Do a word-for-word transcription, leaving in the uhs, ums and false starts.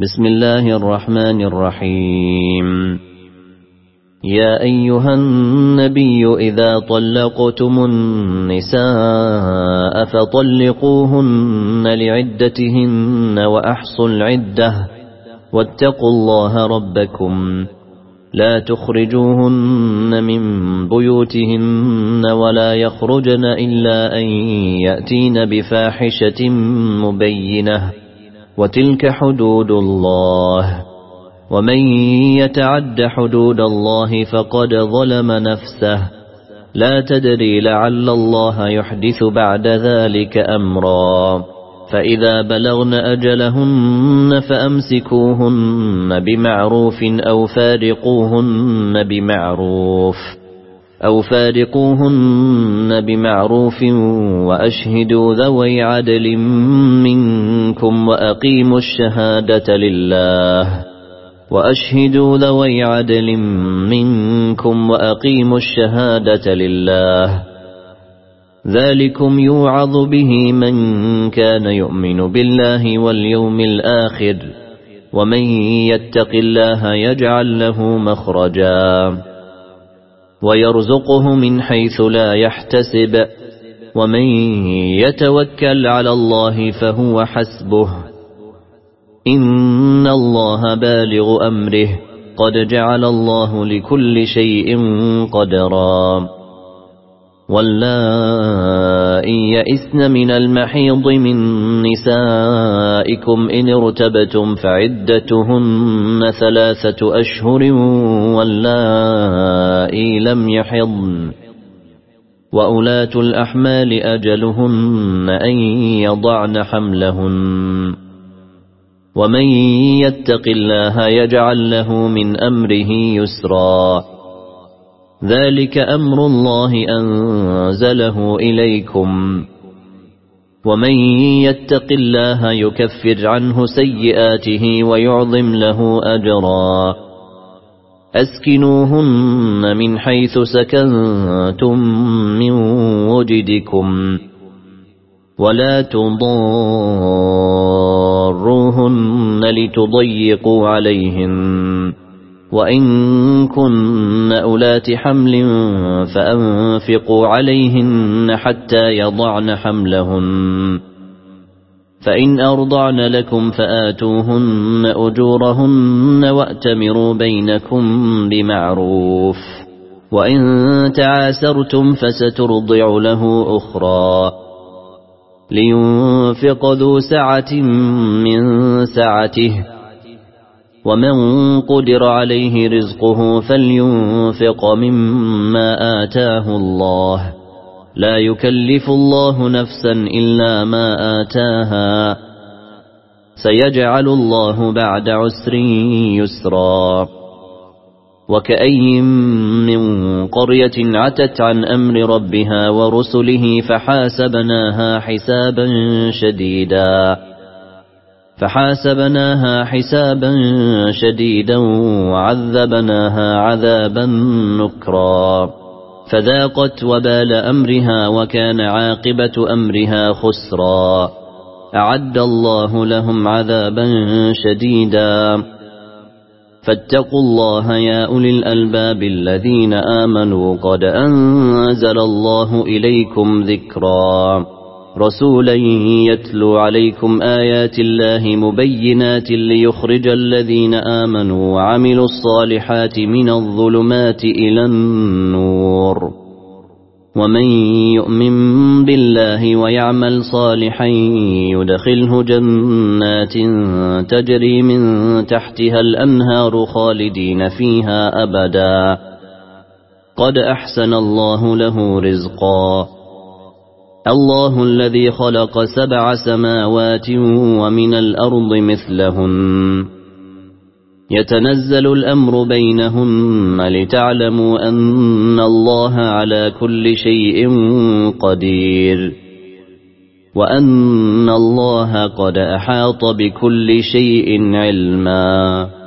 بسم الله الرحمن الرحيم. يا أيها النبي إذا طلقتم النساء فطلقوهن لعدتهن وأحصوا العدة واتقوا الله ربكم لا تخرجوهن من بيوتهن ولا يخرجن إلا أن يأتين بفاحشة مبينة وتلك حدود الله ومن يتعد حدود الله فقد ظلم نفسه لا تدري لعل الله يحدث بعد ذلك أمرا فإذا بلغن أجلهن فأمسكوهن بمعروف أو فارقوهن بمعروف أو فارقوهن بمعروف وأشهدوا ذوي عدل منكم وأقيموا الشهادة لله وأشهدوا ذوي عدل منكم وأقيموا الشهادة لله ذلكم يوعظ به من كان يؤمن بالله واليوم الآخر ومن يتق الله يجعل له مخرجا ويرزقه من حيث لا يحتسب ومن يتوكل على الله فهو حسبه إن الله بالغ أمره قد جعل الله لكل شيء قدرا واللائي يئسن من المحيض من نسائكم إن ارتبتم فعدتهن ثلاثة أشهر واللائي لم يحضن وأولاة الأحمال أجلهن أن يضعن حملهن ومن يتق الله يجعل له من أمره يسرا ذلك أمر الله أنزله إليكم ومن يتق الله يكفر عنه سيئاته ويعظم له أجرا أسكنوهن من حيث سكنتم من وجدكم ولا تضاروهن لتضيقوا عليهن وإن كن أولات حمل فأنفقوا عليهن حتى يضعن حملهن فإن أرضعن لكم فآتوهن أجورهن وأتمروا بينكم بمعروف وإن تعاسرتم فسترضع له أخرى لينفق ذو سعة من سعته ومن قدر عليه رزقه فلينفق مما آتاه الله لا يكلف الله نفسا إلا ما آتاها سيجعل الله بعد عسر يسرا وكأي من قرية عتت عن أمر ربها ورسله فحاسبناها حسابا شديدا فحاسبناها حسابا شديدا وعذبناها عذابا نكرا فذاقت وبال أمرها وكان عاقبة أمرها خسرا أعد الله لهم عذابا شديدا فاتقوا الله يا أولي الألباب الذين آمنوا قد أنزل الله إليكم ذكرا رسولا يتلو عليكم آيات الله مبينات ليخرج الذين آمنوا وعملوا الصالحات من الظلمات إلى النور ومن يؤمن بالله ويعمل صالحا يدخله جنات تجري من تحتها الأنهار خالدين فيها أبدا قد أحسن الله له رزقا الله الذي خلق سبع سماوات ومن الأرض مثلهن يتنزل الأمر بينهن لتعلموا أن الله على كل شيء قدير وأن الله قد أحاط بكل شيء علما